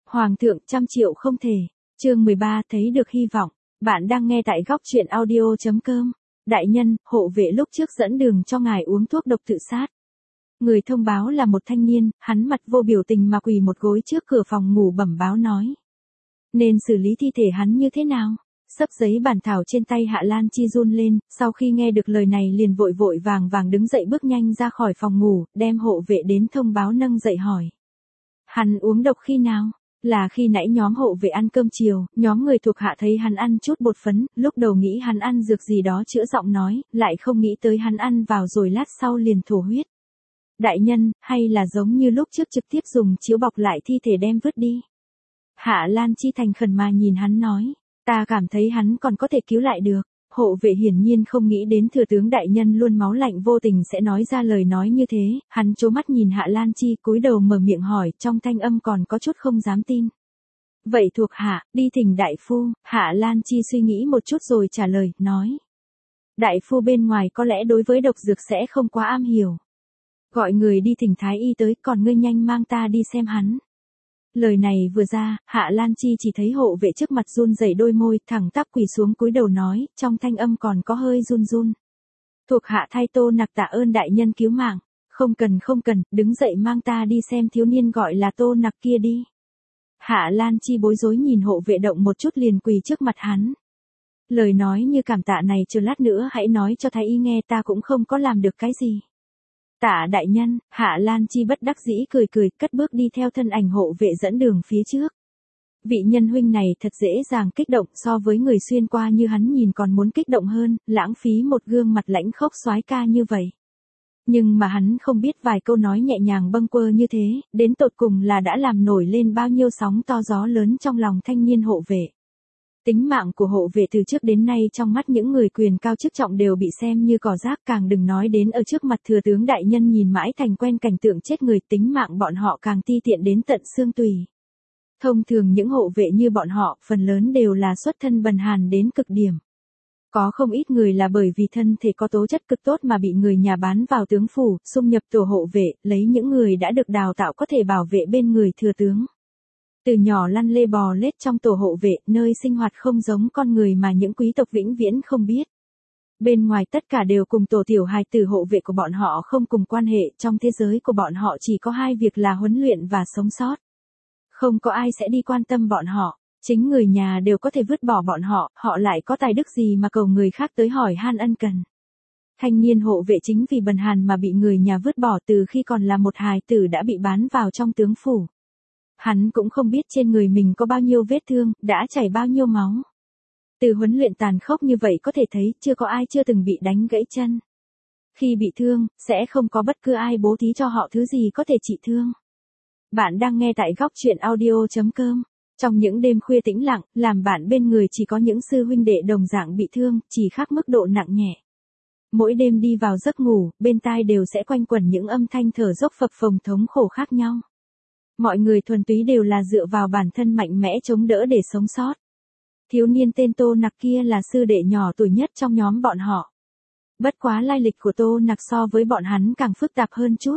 Hoàng thượng 100 triệu không thể. Chương 13 thấy được hy vọng. Bạn đang nghe tại góc truyện audio.com. Đại nhân, hộ vệ lúc trước dẫn đường cho ngài uống thuốc độc tự sát. Người thông báo là một thanh niên, hắn mặt vô biểu tình mà quỳ một gối trước cửa phòng ngủ bẩm báo nói. Nên xử lý thi thể hắn như thế nào? Sấp giấy bản thảo trên tay Hạ Lan Chi run lên, sau khi nghe được lời này liền vội vội vàng vàng đứng dậy bước nhanh ra khỏi phòng ngủ, đem hộ vệ đến thông báo nâng dậy hỏi. Hắn uống độc khi nào? Là khi nãy nhóm hộ vệ ăn cơm chiều, nhóm người thuộc hạ thấy hắn ăn chút bột phấn, lúc đầu nghĩ hắn ăn dược gì đó chữa giọng nói, lại không nghĩ tới hắn ăn vào rồi lát sau liền thổ huyết. Đại nhân, hay là giống như lúc trước trực tiếp dùng chiếu bọc lại thi thể đem vứt đi? Hạ Lan Chi thành khẩn mà nhìn hắn nói, ta cảm thấy hắn còn có thể cứu lại được. Hộ vệ hiển nhiên không nghĩ đến thừa tướng đại nhân luôn máu lạnh vô tình sẽ nói ra lời nói như thế, hắn trố mắt nhìn Hạ Lan Chi cúi đầu mở miệng hỏi, trong thanh âm còn có chút không dám tin. Vậy thuộc hạ, đi thỉnh đại phu. Hạ Lan Chi suy nghĩ một chút rồi trả lời, nói. Đại phu bên ngoài có lẽ đối với độc dược sẽ không quá am hiểu. Gọi người đi thỉnh thái y tới, còn ngươi nhanh mang ta đi xem hắn. Lời này vừa ra, Hạ Lan Chi chỉ thấy hộ vệ trước mặt run rẩy đôi môi, thẳng tắp quỳ xuống cúi đầu nói, trong thanh âm còn có hơi run run. Thuộc hạ thay Tô Nặc tạ ơn đại nhân cứu mạng. Không cần, đứng dậy mang ta đi xem thiếu niên gọi là Tô Nặc kia đi. Hạ Lan Chi bối rối nhìn hộ vệ động một chút liền quỳ trước mặt hắn. Lời nói như cảm tạ này chờ lát nữa hãy nói cho thái y nghe, ta cũng không có làm được cái gì. Tạ đại nhân. Hạ Lan Chi bất đắc dĩ cười cất bước đi theo thân ảnh hộ vệ dẫn đường phía trước. Vị nhân huynh này thật dễ dàng kích động, so với người xuyên qua như hắn nhìn còn muốn kích động hơn, lãng phí một gương mặt lãnh khốc soái ca như vậy. Nhưng mà hắn không biết vài câu nói nhẹ nhàng bâng quơ như thế, đến tột cùng là đã làm nổi lên bao nhiêu sóng to gió lớn trong lòng thanh niên hộ vệ. Tính mạng của hộ vệ từ trước đến nay trong mắt những người quyền cao chức trọng đều bị xem như cỏ rác, càng đừng nói đến ở trước mặt thừa tướng đại nhân nhìn mãi thành quen cảnh tượng chết người, tính mạng bọn họ càng ti tiện đến tận xương tùy. Thông thường những hộ vệ như bọn họ, phần lớn đều là xuất thân bần hàn đến cực điểm. Có không ít người là bởi vì thân thể có tố chất cực tốt mà bị người nhà bán vào tướng phủ, xung nhập tổ hộ vệ, lấy những người đã được đào tạo có thể bảo vệ bên người thừa tướng. Từ nhỏ lăn lê bò lết trong tổ hộ vệ, nơi sinh hoạt không giống con người mà những quý tộc vĩnh viễn không biết. Bên ngoài tất cả đều cùng tổ tiểu hài tử hộ vệ của bọn họ không cùng quan hệ, trong thế giới của bọn họ chỉ có hai việc là huấn luyện và sống sót. Không có ai sẽ đi quan tâm bọn họ, chính người nhà đều có thể vứt bỏ bọn họ, họ lại có tài đức gì mà cầu người khác tới hỏi han ân cần. Thanh niên hộ vệ chính vì bần hàn mà bị người nhà vứt bỏ, từ khi còn là một hài tử đã bị bán vào trong tướng phủ. Hắn cũng không biết trên người mình có bao nhiêu vết thương, đã chảy bao nhiêu máu. Từ huấn luyện tàn khốc như vậy có thể thấy chưa có ai chưa từng bị đánh gãy chân. Khi bị thương, sẽ không có bất cứ ai bố thí cho họ thứ gì có thể trị thương. Bạn đang nghe tại góc truyện audio.com. Trong những đêm khuya tĩnh lặng, làm bạn bên người chỉ có những sư huynh đệ đồng dạng bị thương, chỉ khác mức độ nặng nhẹ. Mỗi đêm đi vào giấc ngủ, bên tai đều sẽ quanh quẩn những âm thanh thở dốc phập phồng thống khổ khác nhau. Mọi người thuần túy đều là dựa vào bản thân mạnh mẽ chống đỡ để sống sót. Thiếu niên tên Tô Nặc kia là sư đệ nhỏ tuổi nhất trong nhóm bọn họ. Bất quá lai lịch của Tô Nặc so với bọn hắn càng phức tạp hơn chút.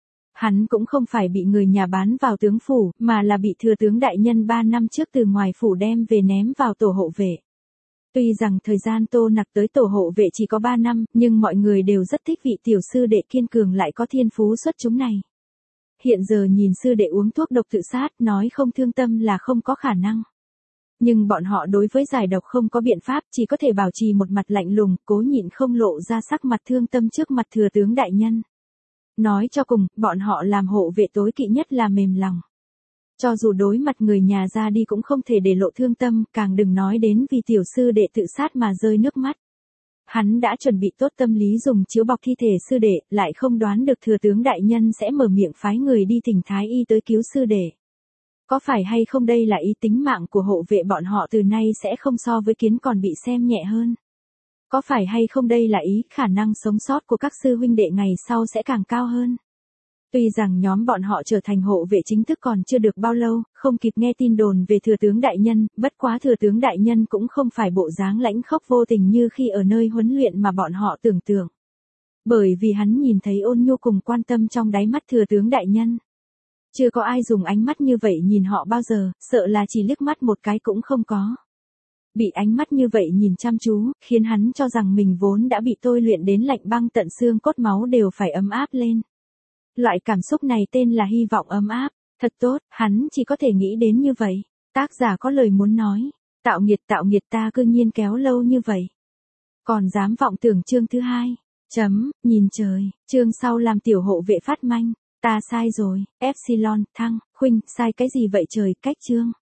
Hắn cũng không phải bị người nhà bán vào tướng phủ, mà là bị thừa tướng đại nhân 3 năm trước từ ngoài phủ đem về ném vào tổ hộ vệ. Tuy rằng thời gian Tô Nặc tới tổ hộ vệ chỉ có 3 năm, nhưng mọi người đều rất thích vị tiểu sư đệ kiên cường lại có thiên phú xuất chúng này. Hiện giờ nhìn sư đệ uống thuốc độc tự sát, nói không thương tâm là không có khả năng. Nhưng bọn họ đối với giải độc không có biện pháp, chỉ có thể bảo trì một mặt lạnh lùng, cố nhịn không lộ ra sắc mặt thương tâm trước mặt thừa tướng đại nhân. Nói cho cùng, bọn họ làm hộ vệ tối kỵ nhất là mềm lòng. Cho dù đối mặt người nhà ra đi cũng không thể để lộ thương tâm, càng đừng nói đến vì tiểu sư đệ tự sát mà rơi nước mắt. Hắn đã chuẩn bị tốt tâm lý dùng chiếu bọc thi thể sư đệ, lại không đoán được thừa tướng đại nhân sẽ mở miệng phái người đi thỉnh thái y tới cứu sư đệ. Có phải hay không đây là ý tính mạng của hộ vệ bọn họ từ nay sẽ không so với kiến còn bị xem nhẹ hơn? Có phải hay không đây là ý khả năng sống sót của các sư huynh đệ ngày sau sẽ càng cao hơn? Tuy rằng nhóm bọn họ trở thành hộ vệ chính thức còn chưa được bao lâu, không kịp nghe tin đồn về thừa tướng đại nhân, bất quá thừa tướng đại nhân cũng không phải bộ dáng lãnh khốc vô tình như khi ở nơi huấn luyện mà bọn họ tưởng tượng. Bởi vì hắn nhìn thấy ôn nhu cùng quan tâm trong đáy mắt thừa tướng đại nhân. Chưa có ai dùng ánh mắt như vậy nhìn họ bao giờ, sợ là chỉ liếc mắt một cái cũng không có. Bị ánh mắt như vậy nhìn chăm chú, khiến hắn cho rằng mình vốn đã bị tôi luyện đến lạnh băng tận xương cốt máu đều phải ấm áp lên. Loại cảm xúc này tên là hy vọng ấm áp. Thật tốt, hắn chỉ có thể nghĩ đến như vậy. Tác giả có lời muốn nói. Tạo nghiệt ta cư nhiên kéo lâu như vậy. Còn dám vọng tưởng chương thứ 2. Nhìn trời, chương sau làm tiểu hộ vệ phát manh. Ta sai rồi, Epsilon, thăng, khuynh, sai cái gì vậy trời, cách chương.